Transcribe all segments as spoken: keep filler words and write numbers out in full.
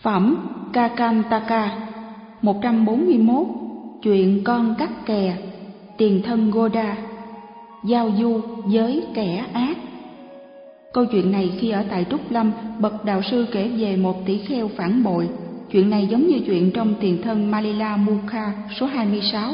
Phẩm Kakantaka một trăm bốn mươi mốt. Chuyện con cắt kè. Tiền thân Goda. Giao du với kẻ ác. Câu chuyện này khi ở tại Trúc Lâm, bậc đạo sư kể về một tỷ kheo phản bội. Chuyện này giống như chuyện trong Tiền thân Malila Mukha số hai mươi sáu.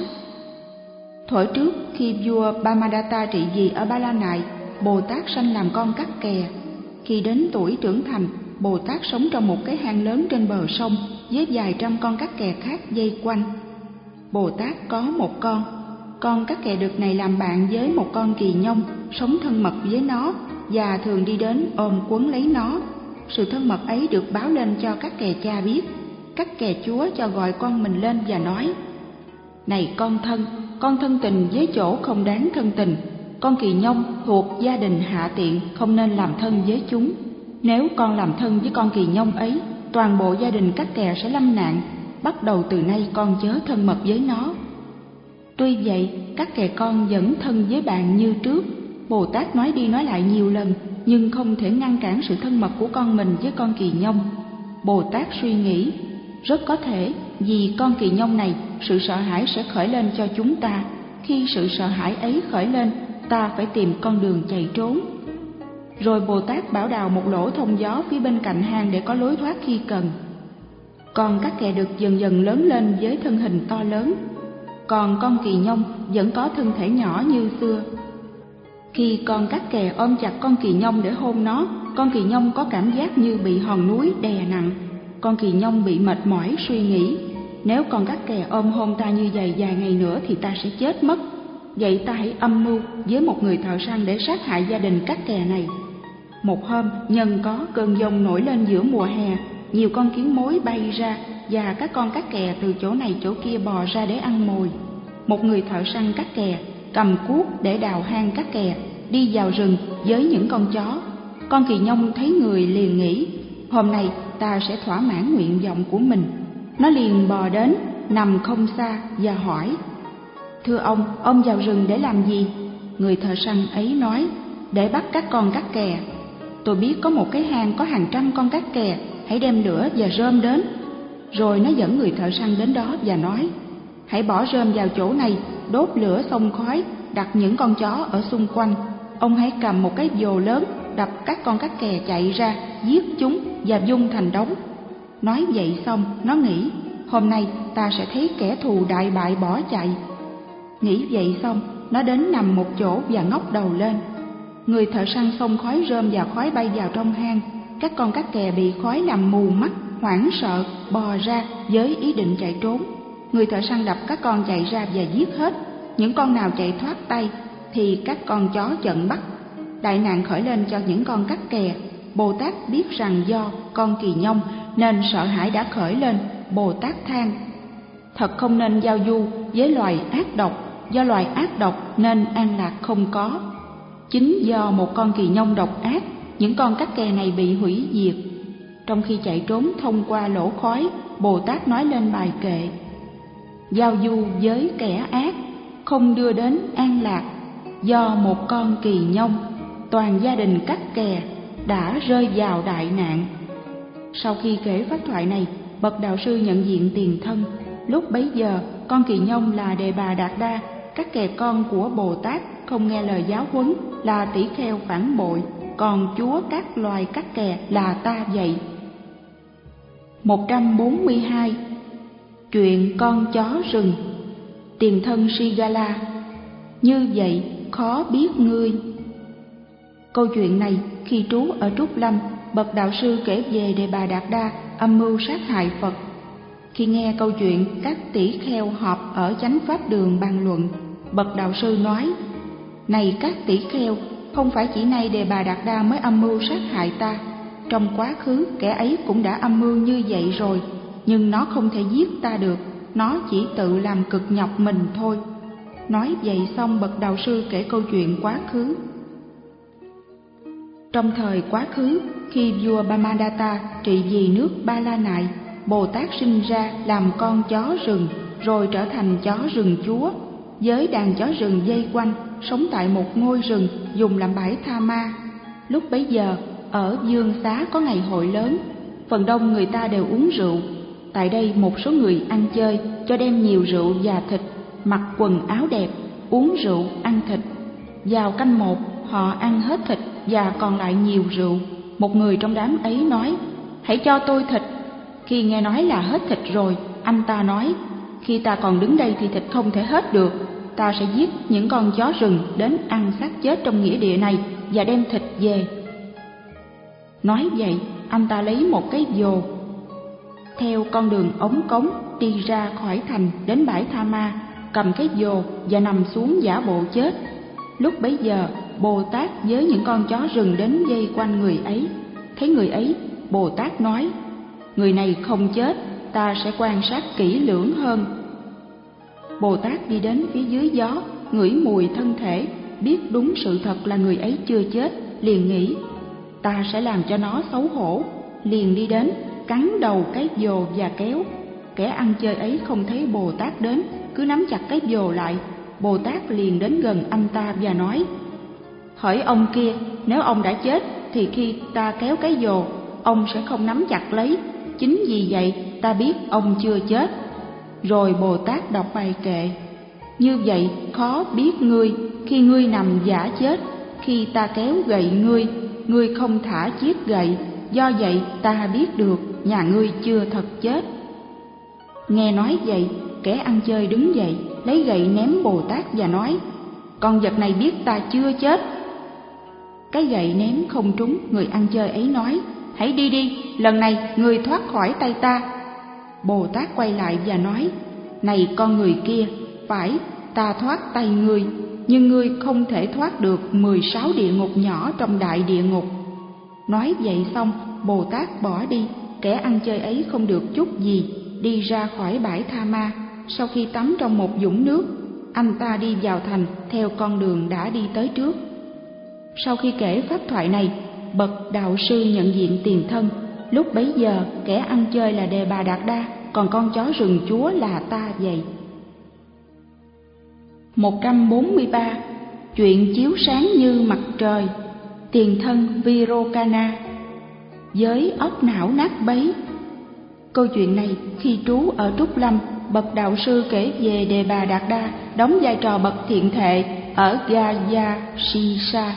Thuở trước, khi vua Brahmadatta trị vì ở Ba La Nại, Bồ Tát sanh làm con cắt kè. Khi đến tuổi trưởng thành, Bồ Tát sống trong một cái hang lớn trên bờ sông với vài trăm con cắt kè khác dây quanh. Bồ Tát có một con. Con cắt kè đực này làm bạn với một con kỳ nhông, sống thân mật với nó và thường đi đến ôm quấn lấy nó. Sự thân mật ấy được báo lên cho cắt kè cha biết. Cắt kè chúa cho gọi con mình lên và nói: "Này con thân, con thân tình với chỗ không đáng thân tình. Con kỳ nhông thuộc gia đình hạ tiện, không nên làm thân với chúng. Nếu con làm thân với con kỳ nhông ấy, toàn bộ gia đình cắt kè sẽ lâm nạn. Bắt đầu từ nay con chớ thân mật với nó." Tuy vậy, cắt kè con vẫn thân với bạn như trước. Bồ Tát nói đi nói lại nhiều lần, nhưng không thể ngăn cản sự thân mật của con mình với con kỳ nhông. Bồ Tát suy nghĩ, rất có thể vì con kỳ nhông này, sự sợ hãi sẽ khởi lên cho chúng ta. Khi sự sợ hãi ấy khởi lên, ta phải tìm con đường chạy trốn. Rồi Bồ Tát bảo đào một lỗ thông gió phía bên cạnh hang để có lối thoát khi cần. Con cắt kè đực dần dần lớn lên với thân hình to lớn, còn con kỳ nhông vẫn có thân thể nhỏ như xưa. Khi con cắt kè ôm chặt con kỳ nhông để hôn nó, con kỳ nhông có cảm giác như bị hòn núi đè nặng. Con kỳ nhông bị mệt mỏi suy nghĩ, nếu con cắt kè ôm hôn ta như vậy vài ngày nữa thì ta sẽ chết mất. Vậy ta hãy âm mưu với một người thợ săn để sát hại gia đình cắt kè này. Một hôm, nhân có cơn giông nổi lên giữa mùa hè, nhiều con kiến mối bay ra và các con cắt kè từ chỗ này chỗ kia bò ra để ăn mồi. Một người thợ săn cắt kè cầm cuốc để đào hang cắt kè, đi vào rừng với những con chó. Con kỳ nhông thấy người liền nghĩ, hôm nay ta sẽ thỏa mãn nguyện vọng của mình. Nó liền bò đến, nằm không xa và hỏi: "Thưa ông, ông vào rừng để làm gì?" Người thợ săn ấy nói: "Để bắt các con cắt kè. Tôi biết có một cái hang có hàng trăm con cắt kè, hãy đem lửa và rơm đến." Rồi nó dẫn người thợ săn đến đó và nói: "Hãy bỏ rơm vào chỗ này, đốt lửa xông khói, đặt những con chó ở xung quanh. Ông hãy cầm một cái vồ lớn, đập các con cắt kè chạy ra, giết chúng và vung thành đống." Nói vậy xong, nó nghĩ, hôm nay ta sẽ thấy kẻ thù đại bại bỏ chạy. Nghĩ vậy xong, nó đến nằm một chỗ và ngóc đầu lên. Người thợ săn xông khói rơm và khói bay vào trong hang. Các con cắt kè bị khói làm mù mắt, hoảng sợ, bò ra với ý định chạy trốn. Người thợ săn đập các con chạy ra và giết hết. Những con nào chạy thoát tay thì các con chó chận bắt. Đại nạn khởi lên cho những con cắt kè. Bồ Tát biết rằng do con kỳ nhông nên sợ hãi đã khởi lên. Bồ Tát than: "Thật không nên giao du với loài ác độc, do loài ác độc nên an lạc không có." Chính do một con kỳ nhông độc ác, những con cắt kè này bị hủy diệt. Trong khi chạy trốn thông qua lỗ khói, Bồ Tát nói lên bài kệ: "Giao du với kẻ ác không đưa đến an lạc, do một con kỳ nhông, toàn gia đình cắt kè đã rơi vào đại nạn." Sau khi kể pháp thoại này, bậc đạo sư nhận diện tiền thân. Lúc bấy giờ, con kỳ nhông là Đề Bà Đạt Đa, cắt kè con của Bồ Tát, không nghe lời giáo huấn, là tỷ kheo phản bội, còn chúa các loài cắt kè là ta vậy. một trăm bốn mươi hai. Chuyện con chó rừng. Tiền thân Sigala. Như vậy khó biết ngươi. Câu chuyện này khi trú ở Trúc Lâm, bậc đạo sư kể về Đề Bà Đạt Đa âm mưu sát hại Phật. Khi nghe câu chuyện, các tỷ kheo họp ở chánh pháp đường bàn luận. Bậc đạo sư nói: "Này các tỷ kheo, không phải chỉ nay Đề Bà Đạt Đa mới âm mưu sát hại ta. Trong quá khứ kẻ ấy cũng đã âm mưu như vậy rồi, nhưng nó không thể giết ta được, nó chỉ tự làm cực nhọc mình thôi." Nói vậy xong, bậc đạo sư kể câu chuyện quá khứ. Trong thời quá khứ, khi vua Brahmadatta trị vì nước Ba La Nại, Bồ Tát sinh ra làm con chó rừng, rồi trở thành chó rừng chúa, với đàn chó rừng dây quanh, sống tại một ngôi rừng dùng làm bãi tha ma. Lúc bấy giờ, ở Dương Xá có ngày hội lớn, phần đông người ta đều uống rượu. Tại đây một số người ăn chơi cho đem nhiều rượu và thịt, mặc quần áo đẹp, uống rượu, ăn thịt. Vào canh một, họ ăn hết thịt và còn lại nhiều rượu. Một người trong đám ấy nói: hãy cho tôi thịt. Khi nghe nói là hết thịt rồi, anh ta nói: khi ta còn đứng đây thì thịt không thể hết được. Ta sẽ giết những con chó rừng đến ăn xác chết trong nghĩa địa này và đem thịt về. Nói vậy, anh ta lấy một cái vồ, theo con đường ống cống đi ra khỏi thành đến bãi Tha Ma, cầm cái vồ và nằm xuống giả bộ chết. Lúc bấy giờ, Bồ Tát với những con chó rừng đến vây quanh người ấy. Thấy người ấy, Bồ Tát nói: người này không chết, ta sẽ quan sát kỹ lưỡng hơn. Bồ Tát đi đến phía dưới gió, ngửi mùi thân thể, biết đúng sự thật là người ấy chưa chết, liền nghĩ: ta sẽ làm cho nó xấu hổ. Liền đi đến, cắn đầu cái vồ và kéo. Kẻ ăn chơi ấy không thấy Bồ Tát đến, cứ nắm chặt cái vồ lại. Bồ Tát liền đến gần anh ta và nói: hỡi ông kia, nếu ông đã chết thì khi ta kéo cái vồ, ông sẽ không nắm chặt lấy. Chính vì vậy ta biết ông chưa chết. Rồi Bồ Tát đọc bài kệ: như vậy khó biết ngươi, khi ngươi nằm giả chết. Khi ta kéo gậy ngươi, ngươi không thả chiếc gậy. Do vậy ta biết được nhà ngươi chưa thật chết. Nghe nói vậy, kẻ ăn chơi đứng dậy, lấy gậy ném Bồ Tát và nói: con vật này biết ta chưa chết. Cái gậy ném không trúng, người ăn chơi ấy nói: hãy đi đi, lần này ngươi thoát khỏi tay ta. Bồ Tát quay lại và nói: này con người kia, phải, ta thoát tay ngươi, nhưng ngươi không thể thoát được mười sáu địa ngục nhỏ trong đại địa ngục. Nói vậy xong, Bồ Tát bỏ đi. Kẻ ăn chơi ấy không được chút gì, đi ra khỏi bãi Tha Ma. Sau khi tắm trong một vũng nước, anh ta đi vào thành theo con đường đã đi tới trước. Sau khi kể pháp thoại này, bậc đạo sư nhận diện tiền thân. Lúc bấy giờ, kẻ ăn chơi là Đề Bà Đạt Đa, còn con chó rừng chúa là ta vậy. một trăm bốn mươi ba. Chuyện chiếu sáng như mặt trời. Tiền thân Virokana. Với óc não nát bấy. Câu chuyện này khi trú ở Trúc Lâm, bậc đạo sư kể về Đề Bà Đạt Đa đóng vai trò bậc thiện thệ ở Gaya Sisa.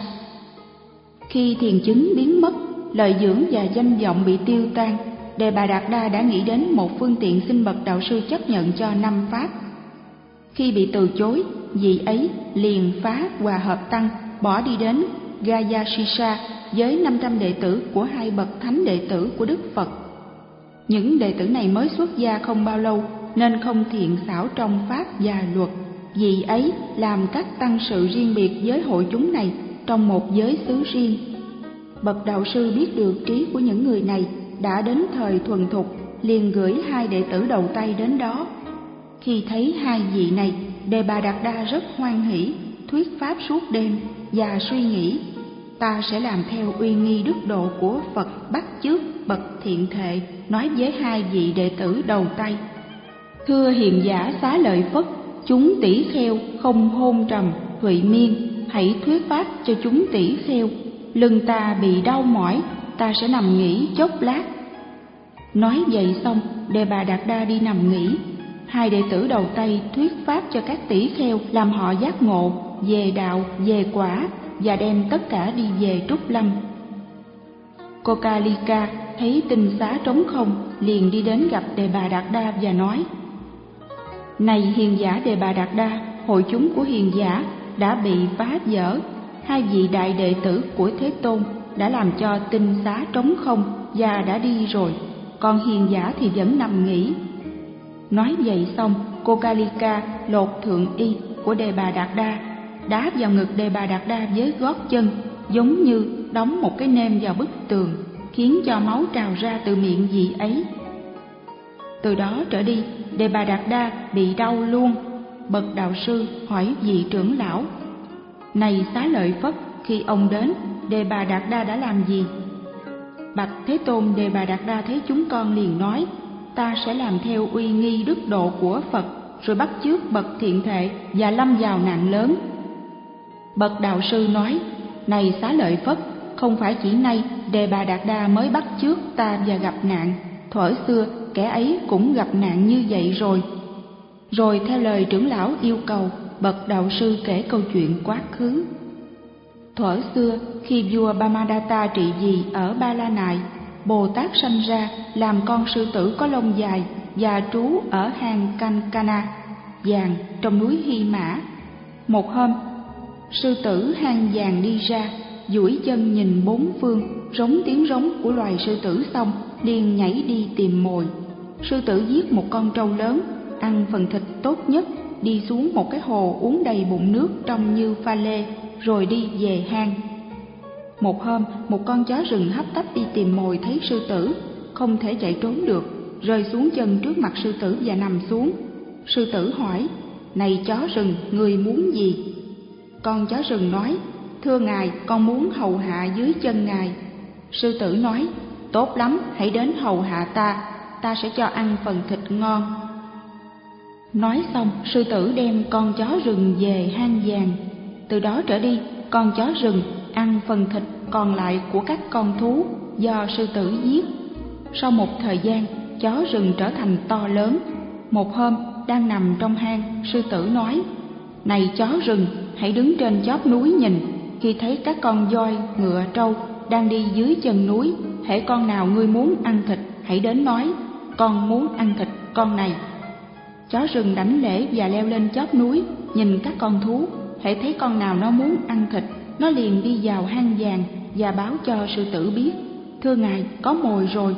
Khi thiền chứng biến mất, lợi dưỡng và danh vọng bị tiêu tan, Đề Bà Đạt Đa đã nghĩ đến một phương tiện xin bậc đạo sư chấp nhận cho năm pháp. Khi bị từ chối, vị ấy liền phá hòa hợp tăng, bỏ đi đến Gaya Sisa với năm trăm đệ tử của hai bậc thánh đệ tử của Đức Phật. Những đệ tử này mới xuất gia không bao lâu nên không thiện xảo trong pháp và luật. Vị ấy làm các tăng sự riêng biệt với hội chúng này trong một giới xứ riêng. Bậc đạo sư biết được trí của những người này đã đến thời thuần thục, liền gửi hai đệ tử đầu tay đến đó. Khi thấy hai vị này, Đề Bà Đạt Đa rất hoan hỷ, thuyết pháp suốt đêm và suy nghĩ: ta sẽ làm theo uy nghi đức độ của Phật, bắt chước bậc thiện thệ, nói với hai vị đệ tử đầu tay: thưa hiền giả Xá Lợi Phất, chúng tỷ kheo không hôn trầm thụy miên, hãy thuyết pháp cho chúng tỷ kheo. Lưng ta bị đau mỏi, ta sẽ nằm nghỉ chốc lát. Nói vậy xong, Đề Bà Đạt Đa đi nằm nghỉ. Hai đệ tử đầu tay thuyết pháp cho các tỷ kheo, làm họ giác ngộ về đạo, về quả và đem tất cả đi về Trúc Lâm. Kokalika thấy tinh xá trống không, liền đi đến gặp Đề Bà Đạt Đa và nói: này hiền giả Đề Bà Đạt Đa, hội chúng của hiền giả đã bị phá vỡ. Hai vị đại đệ tử của Thế Tôn đã làm cho tinh xá trống không và đã đi rồi, còn hiền giả thì vẫn nằm nghỉ. Nói vậy xong, Kokalika lột thượng y của Đề Bà Đạt Đa, đá vào ngực Đề Bà Đạt Đa với gót chân, giống như đóng một cái nêm vào bức tường, khiến cho máu trào ra từ miệng vị ấy. Từ đó trở đi, Đề Bà Đạt Đa bị đau luôn. Bậc đạo sư hỏi vị trưởng lão: này Xá Lợi Phất, khi ông đến, Đề Bà Đạt Đa đã làm gì? Bạch Thế Tôn, Đề Bà Đạt Đa thấy chúng con liền nói: ta sẽ làm theo uy nghi đức độ của Phật, rồi bắt chước bậc thiện thệ và lâm vào nạn lớn. Bậc đạo sư nói: này Xá Lợi Phất, không phải chỉ nay Đề Bà Đạt Đa mới bắt chước ta và gặp nạn, thuở xưa kẻ ấy cũng gặp nạn như vậy rồi. Rồi theo lời trưởng lão yêu cầu, bậc đạo sư kể câu chuyện quá khứ. Thuở xưa khi vua Brahmadatta trị vì ở Ba La Nại, Bồ Tát sanh ra làm con sư tử có lông dài và trú ở hang Kankana vàng trong núi Hy Mã. Một hôm, sư tử hang vàng đi ra, duỗi chân nhìn bốn phương, rống tiếng rống của loài sư tử xong liền nhảy đi tìm mồi. Sư tử giết một con trâu lớn, ăn phần thịt tốt nhất, đi xuống một cái hồ uống đầy bụng nước trông như pha lê, rồi đi về hang. Một hôm, một con chó rừng hấp tấp đi tìm mồi thấy sư tử, không thể chạy trốn được, rơi xuống chân trước mặt sư tử và nằm xuống. Sư tử hỏi: "Này chó rừng, người muốn gì?" Con chó rừng nói: "Thưa ngài, con muốn hầu hạ dưới chân ngài." Sư tử nói: "Tốt lắm, hãy đến hầu hạ ta, ta sẽ cho ăn phần thịt ngon." Nói xong, sư tử đem con chó rừng về hang vàng. Từ đó trở đi, con chó rừng ăn phần thịt còn lại của các con thú do sư tử giết. Sau một thời gian, chó rừng trở thành to lớn. Một hôm, đang nằm trong hang, sư tử nói: "Này chó rừng, hãy đứng trên chóp núi nhìn, khi thấy các con voi, ngựa, trâu đang đi dưới chân núi, hễ con nào ngươi muốn ăn thịt, hãy đến nói: con muốn ăn thịt con này." Chó rừng đảnh lễ và leo lên chóp núi, nhìn các con thú, hễ thấy con nào nó muốn ăn thịt, nó liền đi vào hang vàng và báo cho sư tử biết: "Thưa ngài, có mồi rồi."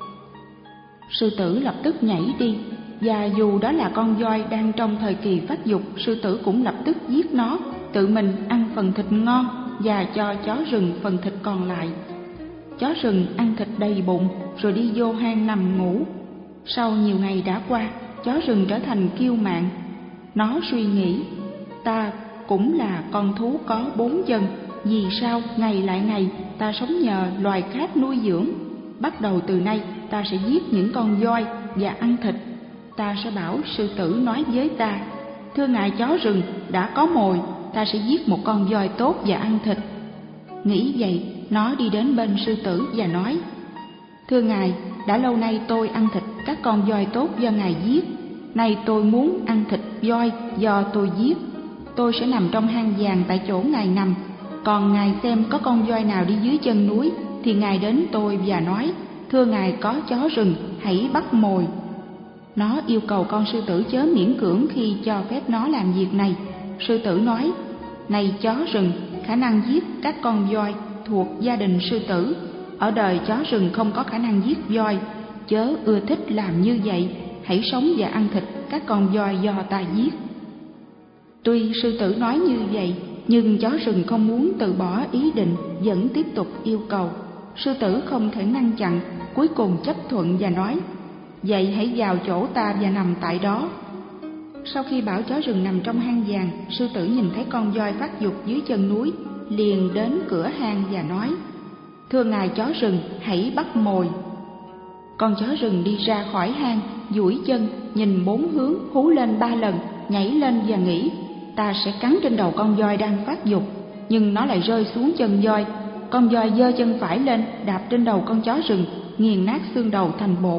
Sư tử lập tức nhảy đi, và dù đó là con voi đang trong thời kỳ phát dục, sư tử cũng lập tức giết nó, tự mình ăn phần thịt ngon và cho chó rừng phần thịt còn lại. Chó rừng ăn thịt đầy bụng rồi đi vô hang nằm ngủ. Sau nhiều ngày đã qua, chó rừng trở thành kiêu mạn. Nó suy nghĩ: "Ta cũng là con thú có bốn chân, vì sao ngày lại ngày ta sống nhờ loài khác nuôi dưỡng? Bắt đầu từ nay ta sẽ giết những con voi và ăn thịt. Ta sẽ bảo sư tử nói với ta: thưa ngài chó rừng, đã có mồi, ta sẽ giết một con voi tốt và ăn thịt." Nghĩ vậy, nó đi đến bên sư tử và nói: "Thưa ngài, đã lâu nay tôi ăn thịt các con voi tốt do ngài giết. Nay tôi muốn ăn thịt voi do tôi giết. Tôi sẽ nằm trong hang vàng tại chỗ ngài nằm. Còn ngài xem có con voi nào đi dưới chân núi thì ngài đến tôi và nói: thưa ngài có chó rừng, hãy bắt mồi." Nó yêu cầu con sư tử chớ miễn cưỡng khi cho phép nó làm việc này. Sư tử nói: "Này chó rừng, khả năng giết các con voi thuộc gia đình sư tử. Ở đời chó rừng không có khả năng giết voi, chớ ưa thích làm như vậy. Hãy sống và ăn thịt các con voi do ta giết." Tuy sư tử nói như vậy, nhưng chó rừng không muốn từ bỏ ý định, vẫn tiếp tục yêu cầu. Sư tử không thể ngăn chặn, cuối cùng chấp thuận và nói: "Vậy hãy vào chỗ ta và nằm tại đó." Sau khi bảo chó rừng nằm trong hang vàng, sư tử nhìn thấy con voi phát dục dưới chân núi, liền đến cửa hang và nói: "Thưa ngài chó rừng, hãy bắt mồi." Con chó rừng đi ra khỏi hang, duỗi chân, nhìn bốn hướng, hú lên ba lần, nhảy lên và nghĩ: "Ta sẽ cắn trên đầu con voi đang phát dục." Nhưng nó lại rơi xuống chân voi. Con voi giơ chân phải lên, đạp trên đầu con chó rừng, nghiền nát xương đầu thành bột.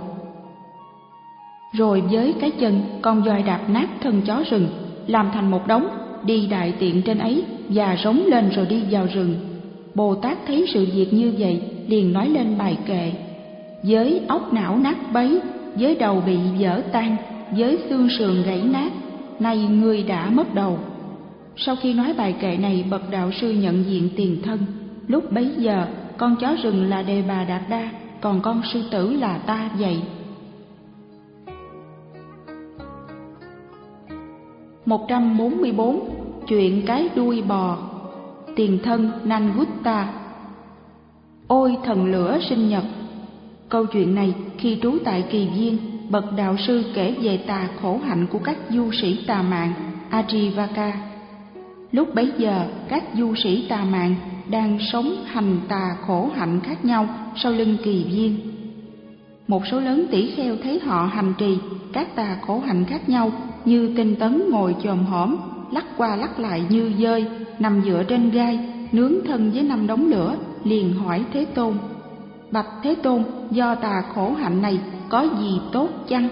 Rồi với cái chân, con voi đạp nát thân chó rừng, làm thành một đống, đi đại tiện trên ấy và rống lên rồi đi vào rừng. Bồ Tát thấy sự việc như vậy, liền nói lên bài kệ: "Với óc não nát bấy, với đầu bị vỡ tan, với xương sườn gãy nát, nay ngươi đã mất đầu." Sau khi nói bài kệ này, bậc đạo sư nhận diện tiền thân. Lúc bấy giờ, con chó rừng là Đề Bà Đạt Đa, còn con sư tử là ta vậy. một trăm bốn mươi tư. Chuyện cái đuôi bò. Tiền thân Nangutta. Ôi thần lửa sinh nhật! Câu chuyện này khi trú tại Kỳ Viên, bậc đạo sư kể về tà khổ hạnh của các du sĩ tà mạng Ajivaka. Lúc bấy giờ, các du sĩ tà mạng đang sống hành tà khổ hạnh khác nhau sau lưng Kỳ Viên. Một số lớn tỷ kheo thấy họ hành trì các tà khổ hạnh khác nhau, như tinh tấn ngồi chồm hổm, lắc qua lắc lại như dơi, nằm dựa trên gai, nướng thân với năm đống lửa, liền hỏi Thế Tôn: Bạch Thế Tôn, do tà khổ hạnh này có gì tốt chăng?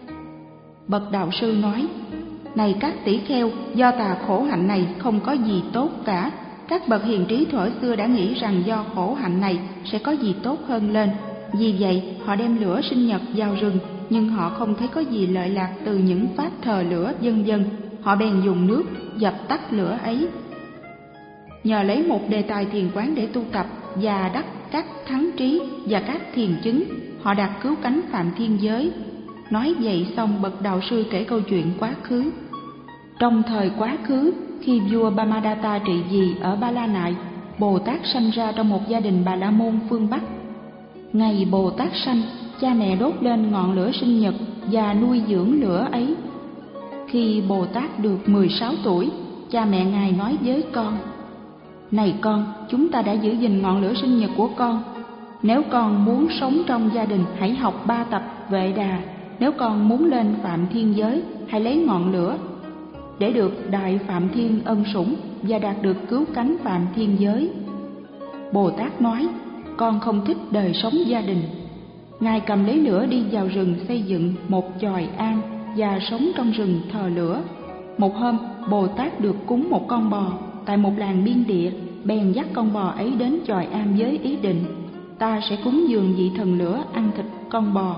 Bậc đạo sư nói: Này các tỷ kheo, do tà khổ hạnh này không có gì tốt cả. Các bậc hiền trí thuở xưa đã nghĩ rằng do khổ hạnh này sẽ có gì tốt hơn lên. Vì vậy họ đem lửa sinh nhật vào rừng, nhưng họ không thấy có gì lợi lạc từ những pháp thờ lửa vân vân. Họ bèn dùng nước dập tắt lửa ấy. Nhờ lấy một đề tài thiền quán để tu tập và đắc các thắng trí và các thiền chứng, họ đạt cứu cánh phạm thiên giới. Nói vậy xong, bậc đạo sư kể câu chuyện quá khứ. Trong thời quá khứ, khi vua Brahmadatta trị vì ở Ba La Nại, Bồ Tát sanh ra trong một gia đình Bà La Môn phương Bắc. Ngày Bồ Tát sanh, cha mẹ đốt lên ngọn lửa sinh nhật và nuôi dưỡng lửa ấy. Khi Bồ Tát được mười sáu tuổi, cha mẹ Ngài nói với con: Này con, chúng ta đã giữ gìn ngọn lửa sinh nhật của con. Nếu con muốn sống trong gia đình, hãy học ba tập Vệ Đà. Nếu con muốn lên Phạm Thiên giới, hãy lấy ngọn lửa để được Đại Phạm Thiên ân sủng và đạt được cứu cánh Phạm Thiên giới. Bồ Tát nói: Con không thích đời sống gia đình. Ngài cầm lấy lửa đi vào rừng xây dựng một chòi am và sống trong rừng thờ lửa. Một hôm, Bồ Tát được cúng một con bò tại một làng biên địa, bèn dắt con bò ấy đến chòi am với ý định: Ta sẽ cúng dường vị thần lửa ăn thịt con bò.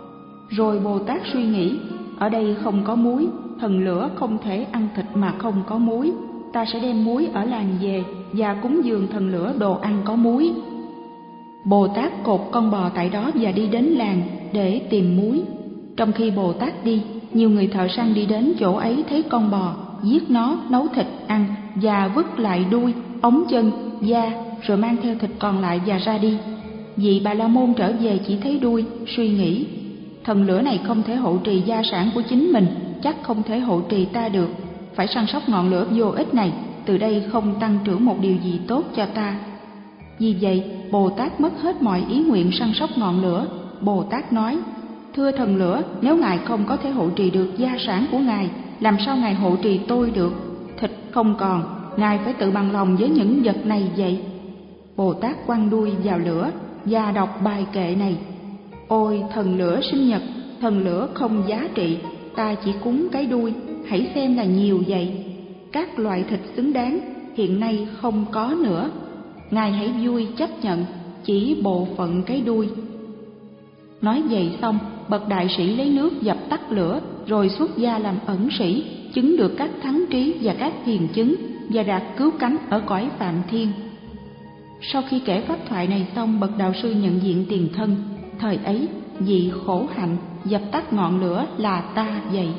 Rồi Bồ Tát suy nghĩ: Ở đây không có muối, thần lửa không thể ăn thịt mà không có muối. Ta sẽ đem muối ở làng về và cúng dường thần lửa đồ ăn có muối. Bồ Tát cột con bò tại đó và đi đến làng để tìm muối. Trong khi Bồ Tát đi, nhiều người thợ săn đi đến chỗ ấy thấy con bò, giết nó, nấu thịt ăn và vứt lại đuôi, ống chân, da, rồi mang theo thịt còn lại và ra đi. Vị Bà La Môn trở về chỉ thấy đuôi, suy nghĩ: Thần lửa này không thể hộ trì gia sản của chính mình, chắc không thể hộ trì ta được. Phải săn sóc ngọn lửa vô ích này, từ đây không tăng trưởng một điều gì tốt cho ta. Vì vậy, Bồ Tát mất hết mọi ý nguyện săn sóc ngọn lửa. Bồ Tát nói: Thưa thần lửa, nếu Ngài không có thể hộ trì được gia sản của Ngài, làm sao Ngài hộ trì tôi được? Thịt không còn, Ngài phải tự bằng lòng với những vật này vậy. Bồ Tát quăng đuôi vào lửa và đọc bài kệ này: Ôi thần lửa sinh nhật, thần lửa không giá trị, ta chỉ cúng cái đuôi, hãy xem là nhiều vậy. Các loại thịt xứng đáng hiện nay không có nữa. Ngài hãy vui chấp nhận chỉ bộ phận cái đuôi. Nói vậy xong, bậc đại sĩ lấy nước dập tắt lửa, rồi xuất gia làm ẩn sĩ, chứng được các thắng trí và các thiền chứng, và đạt cứu cánh ở cõi Phạm Thiên. Sau khi kể pháp thoại này xong, bậc đạo sư nhận diện tiền thân. Thời ấy, vị khổ hạnh dập tắt ngọn lửa là ta vậy.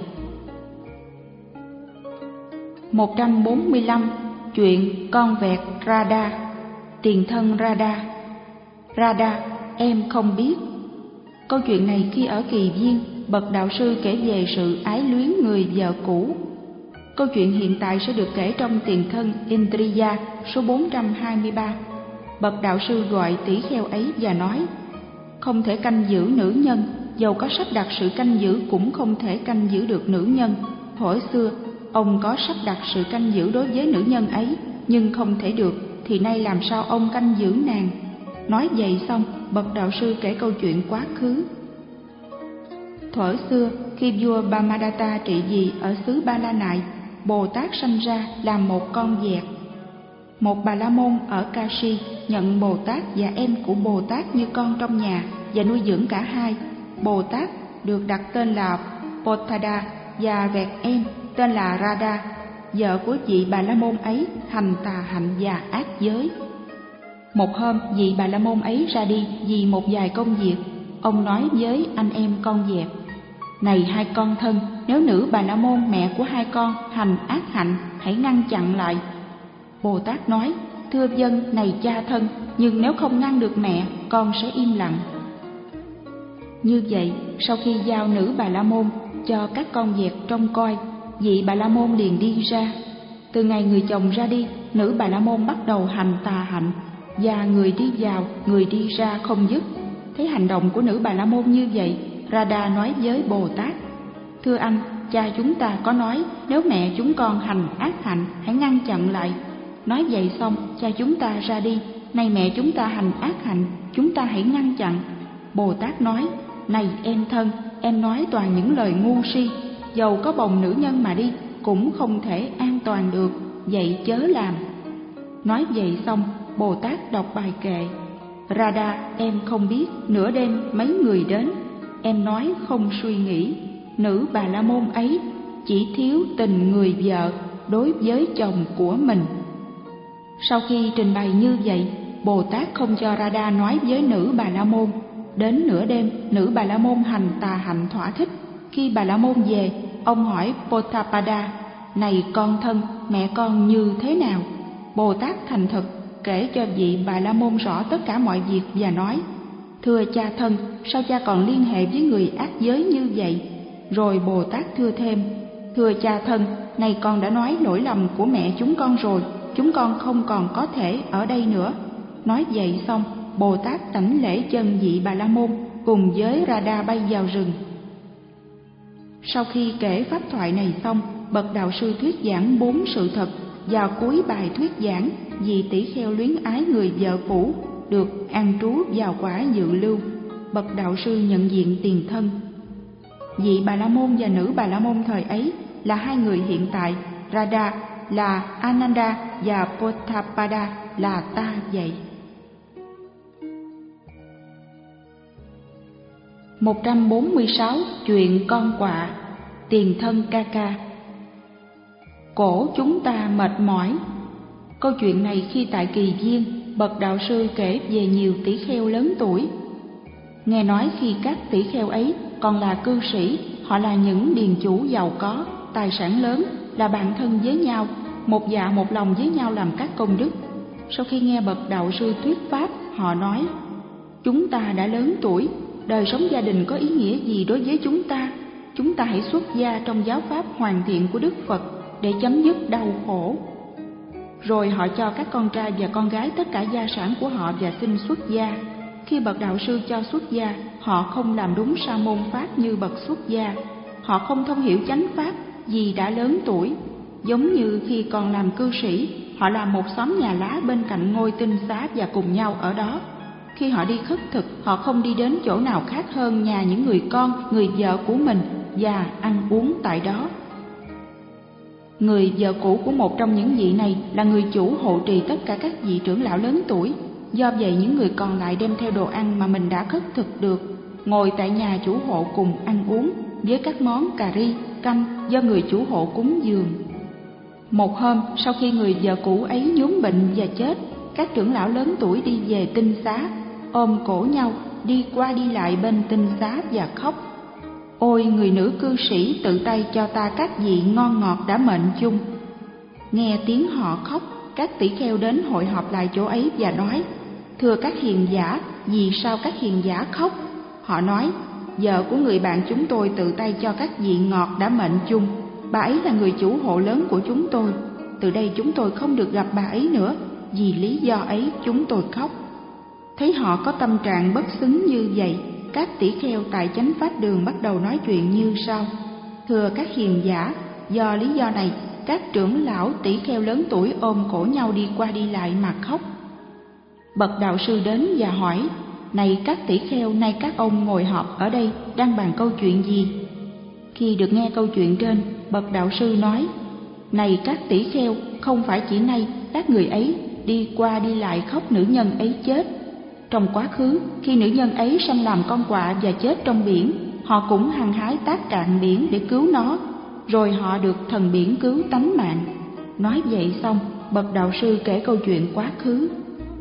một trăm bốn mươi lăm. Chuyện con vẹt Radha. Tiền thân Radha. Radha, em không biết. Câu chuyện này khi ở Kỳ Viên, bậc đạo sư kể về sự ái luyến người vợ cũ. Câu chuyện hiện tại sẽ được kể trong tiền thân Indriya số bốn trăm hai mươi ba. Bậc đạo sư gọi tỷ kheo ấy và nói: Không thể canh giữ nữ nhân, dầu có sắp đặt sự canh giữ cũng không thể canh giữ được nữ nhân. Thuở xưa, ông có sắp đặt sự canh giữ đối với nữ nhân ấy, nhưng không thể được, thì nay làm sao ông canh giữ nàng? Nói vậy xong, bậc đạo sư kể câu chuyện quá khứ. Thuở xưa, khi vua Brahmadatta trị vì ở xứ Ba La Nại, Bồ Tát sanh ra làm một con vẹt. Một Bà La Môn ở Kashi nhận Bồ Tát và em của Bồ Tát như con trong nhà và nuôi dưỡng cả hai. Bồ Tát được đặt tên là Pothada và vẹt em tên là Radha. Vợ của vị Bà La Môn ấy hành tà hạnh và ác giới. Một hôm, vị Bà La Môn ấy ra đi vì một vài công việc. Ông nói với anh em con vẹt: Này hai con thân, nếu nữ Bà La Môn mẹ của hai con hành ác hạnh, hãy ngăn chặn lại. Bồ Tát nói: Thưa vâng, này cha thân, nhưng nếu không ngăn được mẹ, con sẽ im lặng. Như vậy, sau khi giao nữ Bà La Môn cho các con vẹt trông coi, vị Bà La Môn liền đi ra. Từ ngày người chồng ra đi, nữ Bà La Môn bắt đầu hành tà hạnh, và người đi vào, người đi ra không dứt. Thấy hành động của nữ Bà La Môn như vậy, Radha nói với Bồ Tát: Thưa anh, cha chúng ta có nói nếu mẹ chúng con hành ác hạnh, hãy ngăn chặn lại. Nói vậy xong, cha chúng ta ra đi, Này mẹ chúng ta hành ác hạnh, chúng ta hãy ngăn chặn. Bồ Tát nói, này em thân, em nói toàn những lời ngu si, dầu có bồng nữ nhân mà đi cũng không thể an toàn được, vậy chớ làm. Nói vậy xong, Bồ Tát đọc bài kệ. Radha, em không biết nửa đêm mấy người đến, em nói không suy nghĩ. Nữ Bà La Môn ấy chỉ thiếu tình người vợ đối với chồng của mình. Sau khi trình bày như vậy, Bồ Tát không cho Radha nói với nữ Bà La Môn. Đến nửa đêm, nữ Bà La Môn hành tà hạnh thỏa thích. Khi Bà La Môn về, ông hỏi Potapada, này con thân, mẹ con như thế nào? Bồ Tát thành thực kể cho vị Bà La Môn rõ tất cả mọi việc và nói, thưa cha thân, sao cha còn liên hệ với người ác giới như vậy? Rồi Bồ Tát thưa thêm, thưa cha thân, này con đã nói lỗi lầm của mẹ chúng con rồi, chúng con không còn có thể ở đây nữa. Nói vậy xong, Bồ Tát đảnh lễ chân vị Bà La Môn cùng với Radha bay vào rừng. Sau khi kể pháp thoại này xong, bậc đạo sư thuyết giảng bốn sự thật. Vào cuối bài thuyết giảng, vị tỷ kheo luyến ái người vợ cũ được an trú vào quả dự lưu. Bậc đạo sư nhận diện tiền thân. Vị Bà La Môn và nữ Bà La Môn thời ấy là hai người hiện tại. Radha là Ananda và Potapada là ta vậy. một trăm bốn mươi sáu. Chuyện con quạ. Tiền thân ca ca. Cổ chúng ta mệt mỏi. Câu chuyện này khi tại Kỳ Viên, bậc đạo sư kể về nhiều tỷ kheo lớn tuổi. Nghe nói khi các tỷ kheo ấy còn là cư sĩ, họ là những điền chủ giàu có, tài sản lớn, là bạn thân với nhau, một dạ một lòng với nhau làm các công đức. Sau khi nghe bậc đạo sư thuyết pháp, họ nói, chúng ta đã lớn tuổi, đời sống gia đình có ý nghĩa gì đối với chúng ta? Chúng ta hãy xuất gia trong giáo pháp hoàn thiện của Đức Phật để chấm dứt đau khổ. Rồi họ cho các con trai và con gái tất cả gia sản của họ và xin xuất gia. Khi bậc đạo sư cho xuất gia, họ không làm đúng sa môn pháp như bậc xuất gia. Họ không thông hiểu chánh pháp vì đã lớn tuổi. Giống như khi còn làm cư sĩ, họ làm một xóm nhà lá bên cạnh ngôi tinh xá và cùng nhau ở đó. Khi họ đi khất thực, họ không đi đến chỗ nào khác hơn nhà những người con, người vợ của mình và ăn uống tại đó. Người vợ cũ của một trong những vị này là người chủ hộ trì tất cả các vị trưởng lão lớn tuổi. Do vậy những người còn lại đem theo đồ ăn mà mình đã khất thực được, ngồi tại nhà chủ hộ cùng ăn uống với các món cà ri, canh do người chủ hộ cúng dường. Một hôm, sau khi người vợ cũ ấy nhuốm bệnh và chết, các trưởng lão lớn tuổi đi về tinh xá, ôm cổ nhau đi qua đi lại bên tinh xá và khóc. Ôi người nữ cư sĩ tự tay cho ta các vị ngon ngọt đã mệnh chung. Nghe tiếng họ khóc, các tỷ kheo đến hội họp lại chỗ ấy và nói, thưa các hiền giả, vì sao các hiền giả khóc? Họ nói, vợ của người bạn chúng tôi tự tay cho các vị ngọt đã mệnh chung. Bà ấy là người chủ hộ lớn của chúng tôi. Từ đây chúng tôi không được gặp bà ấy nữa, vì lý do ấy chúng tôi khóc. Thấy họ có tâm trạng bất xứng như vậy, các tỷ kheo tại chánh pháp đường bắt đầu nói chuyện như sau. Thưa các hiền giả, do lý do này, các trưởng lão tỷ kheo lớn tuổi ôm cổ nhau đi qua đi lại mà khóc. Bậc đạo sư đến và hỏi, này các tỷ kheo, nay các ông ngồi họp ở đây đang bàn câu chuyện gì? Khi được nghe câu chuyện trên, bậc đạo sư nói, này các tỷ kheo, không phải chỉ nay các người ấy đi qua đi lại khóc nữ nhân ấy chết. Trong quá khứ, khi nữ nhân ấy sanh làm con quạ và chết trong biển, họ cũng hăng hái tác cạn biển để cứu nó, rồi họ được thần biển cứu tánh mạng. Nói vậy xong, bậc đạo sư kể câu chuyện quá khứ.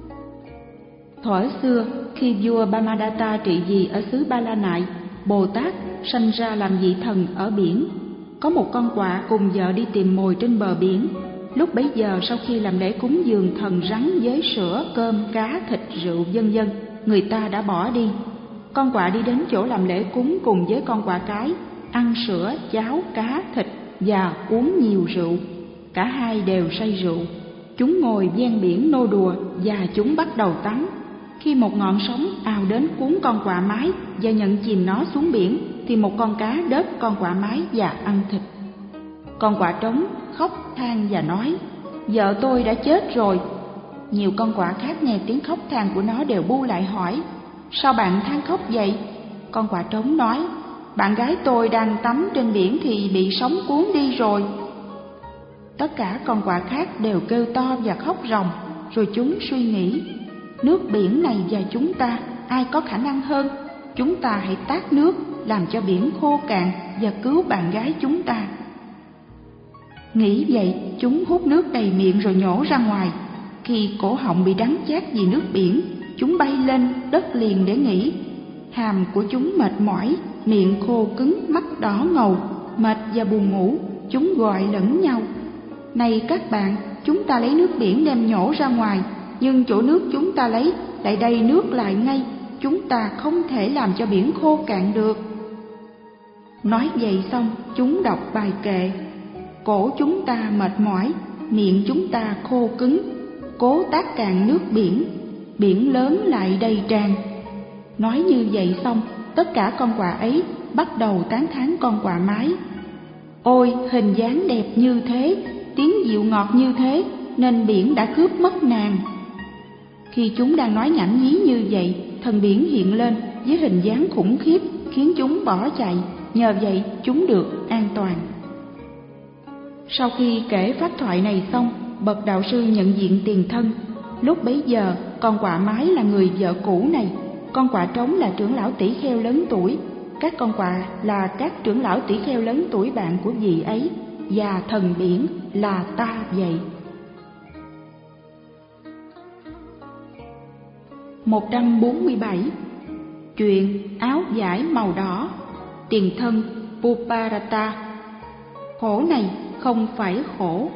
Thuở xưa, khi vua Brahmadatta trị vì ở xứ Ba La Nại, Bồ Tát sanh ra làm vị thần ở biển. Có một con quạ cùng vợ đi tìm mồi trên bờ biển. Lúc bấy giờ, sau khi làm lễ cúng dường thần rắn với sữa, cơm, cá, thịt, rượu vân vân, người ta đã bỏ đi. Con quạ đi đến chỗ làm lễ cúng cùng với con quạ cái, ăn sữa, cháo, cá, thịt và uống nhiều rượu. Cả hai đều say rượu. Chúng ngồi ven biển nô đùa và chúng bắt đầu tắm. Khi một ngọn sóng ào đến cuốn con quạ mái và nhận chìm nó xuống biển, thì một con cá đớp con quạ mái và ăn thịt. Con quạ trống khóc than và nói, vợ tôi đã chết rồi. Nhiều con quạ khác nghe tiếng khóc than của nó đều bu lại hỏi: sao bạn than khóc vậy? Con quạ trống nói: bạn gái tôi đang tắm trên biển thì bị sóng cuốn đi rồi. Tất cả con quạ khác đều kêu to và khóc ròng. Rồi chúng suy nghĩ: nước biển này và chúng ta, ai có khả năng hơn? Chúng ta hãy tát nước làm cho biển khô cạn và cứu bạn gái chúng ta. Nghĩ vậy, chúng hút nước đầy miệng rồi nhổ ra ngoài. Khi cổ họng bị đắng chát vì nước biển, chúng bay lên đất liền để nghỉ. Hàm của chúng mệt mỏi, miệng khô cứng, mắt đỏ ngầu, mệt và buồn ngủ. Chúng gọi lẫn nhau: này các bạn, chúng ta lấy nước biển đem nhổ ra ngoài, nhưng chỗ nước chúng ta lấy lại đầy nước lại ngay. Chúng ta không thể làm cho biển khô cạn được. Nói vậy xong, chúng đọc bài kệ: cổ chúng ta mệt mỏi, miệng chúng ta khô cứng, cố tát cạn nước biển, biển lớn lại đầy tràn. Nói như vậy xong, tất cả con quạ ấy bắt đầu tán thán con quạ mái: ôi, hình dáng đẹp như thế, tiếng dịu ngọt như thế, nên biển đã cướp mất nàng. Khi chúng đang nói nhảm nhí như vậy, thần biển hiện lên với hình dáng khủng khiếp, khiến chúng bỏ chạy. Nhờ vậy chúng được an toàn. Sau khi kể pháp thoại này xong, bậc đạo sư nhận diện tiền thân. Lúc bấy giờ, con quạ mái là người vợ cũ này, con quạ trống là trưởng lão tỷ kheo lớn tuổi, các con quạ là các trưởng lão tỷ kheo lớn tuổi bạn của vị ấy, và thần biển là ta vậy. một trăm bốn mươi bảy. Chuyện áo vải màu đỏ. Tiền thân Puparata. Khổ này không phải khổ.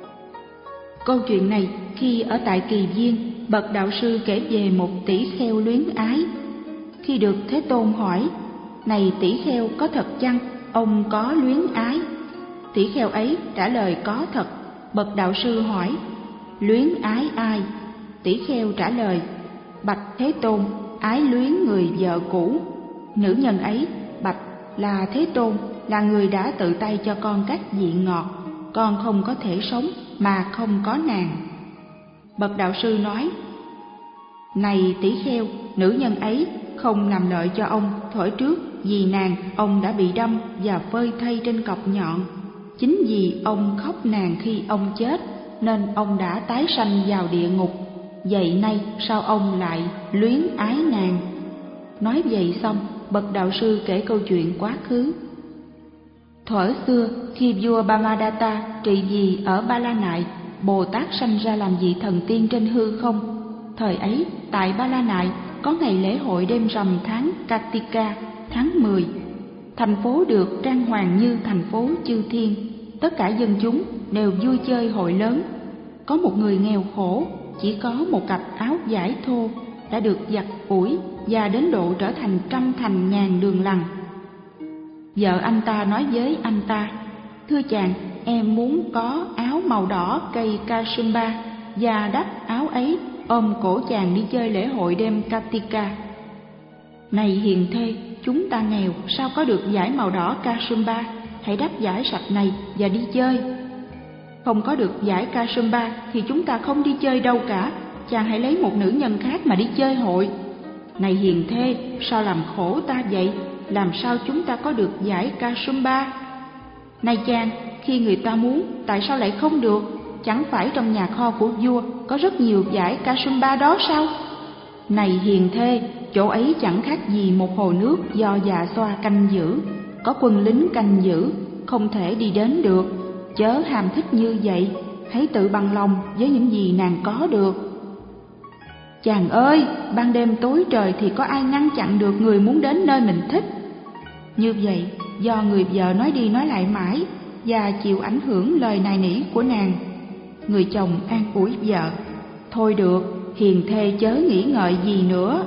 Câu chuyện này khi ở tại Kỳ Viên, bậc đạo sư kể về một tỷ kheo luyến ái. Khi được Thế Tôn hỏi: này tỷ kheo, có thật chăng ông có luyến ái? Tỷ kheo ấy trả lời có thật. Bậc đạo sư hỏi: luyến ái ai? Tỷ kheo trả lời: bạch Thế Tôn, ái luyến người vợ cũ. Nữ nhân ấy bạch là Thế Tôn, là người đã tự tay cho con các vị ngọt, con không có thể sống mà không có nàng. Bậc đạo sư nói: này tỷ kheo, nữ nhân ấy không làm lợi cho ông. Thuở trước vì nàng, ông đã bị đâm và phơi thây trên cọc nhọn. Chính vì ông khóc nàng khi ông chết, nên ông đã tái sanh vào địa ngục. Vậy nay sao ông lại luyến ái nàng? Nói vậy xong, bậc đạo sư kể câu chuyện quá khứ. Thuở xưa, khi vua Brahmadatta trị vì ở Ba La Nại, Bồ Tát sanh ra làm vị thần tiên trên hư không. Thời ấy, tại Ba La Nại có ngày lễ hội đêm rằm tháng Kartika, tháng mười. Thành phố được trang hoàng như thành phố chư thiên. Tất cả dân chúng đều vui chơi hội lớn. Có một người nghèo khổ, chỉ có một cặp áo vải thô, đã được giặt ủi và đến độ trở thành trăm thành ngàn đường lằn. Vợ anh ta nói với anh ta: thưa chàng, em muốn có áo màu đỏ cây Kasumba, và đắp áo ấy ôm cổ chàng đi chơi lễ hội đêm Kartika. Này hiền thê, chúng ta nghèo sao có được vải màu đỏ Kasumba, hãy đắp vải sạch này và đi chơi. Không có được vải Kasumba thì chúng ta không đi chơi đâu cả, chàng hãy lấy một nữ nhân khác mà đi chơi hội. Này hiền thê, sao làm khổ ta vậy? Làm sao chúng ta có được vải Kasumba? Này chàng, khi người ta muốn, tại sao lại không được? Chẳng phải trong nhà kho của vua có rất nhiều vải Kasumba đó sao? Này hiền thê, chỗ ấy chẳng khác gì một hồ nước do già xoa canh giữ. Có quân lính canh giữ, không thể đi đến được. Chớ ham thích như vậy, hãy tự bằng lòng với những gì nàng có được. Chàng ơi, ban đêm tối trời thì có ai ngăn chặn được người muốn đến nơi mình thích? Như vậy, do người vợ nói đi nói lại mãi và chịu ảnh hưởng lời nài nỉ của nàng. Người chồng an ủi vợ: thôi được, hiền thê chớ nghĩ ngợi gì nữa.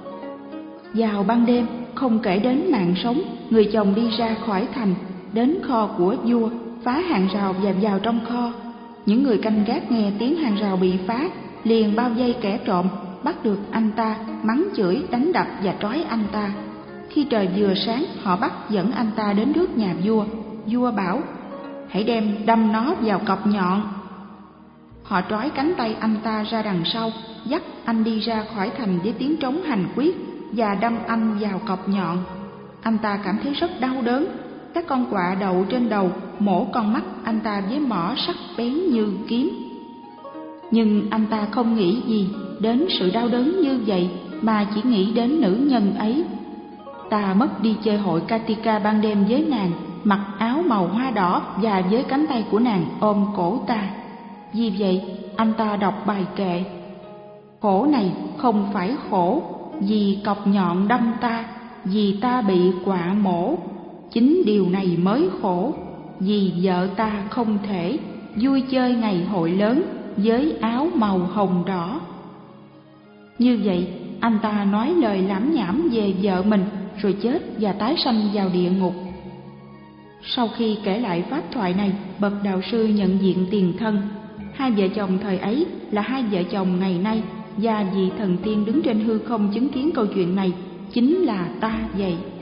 Vào ban đêm, không kể đến mạng sống, người chồng đi ra khỏi thành, đến kho của vua, phá hàng rào và vào trong kho. Những người canh gác nghe tiếng hàng rào bị phá, liền bao vây kẻ trộm, bắt được anh ta, mắng chửi, đánh đập và trói anh ta. Khi trời vừa sáng, họ bắt dẫn anh ta đến trước nhà vua. Vua bảo: hãy đem đâm nó vào cọc nhọn. Họ trói cánh tay anh ta ra đằng sau, dắt anh đi ra khỏi thành với tiếng trống hành quyết và đâm anh vào cọc nhọn. Anh ta cảm thấy rất đau đớn. Các con quạ đậu trên đầu mổ con mắt anh ta với mỏ sắc bén như kiếm. Nhưng anh ta không nghĩ gì đến sự đau đớn như vậy, mà chỉ nghĩ đến nữ nhân ấy. Ta mất đi chơi hội Katika ban đêm với nàng, mặc áo màu hoa đỏ và với cánh tay của nàng ôm cổ ta. Vì vậy, anh ta đọc bài kệ: khổ này không phải khổ, vì cọc nhọn đâm ta, vì ta bị quạ mổ. Chính điều này mới khổ, vì vợ ta không thể vui chơi ngày hội lớn với áo màu hồng đỏ. Như vậy, anh ta nói lời lảm nhảm về vợ mình, rồi chết và tái sanh vào địa ngục. Sau khi kể lại pháp thoại này, bậc đạo sư nhận diện tiền thân. Hai vợ chồng thời ấy là hai vợ chồng ngày nay, và vị thần tiên đứng trên hư không chứng kiến câu chuyện này chính là ta vậy.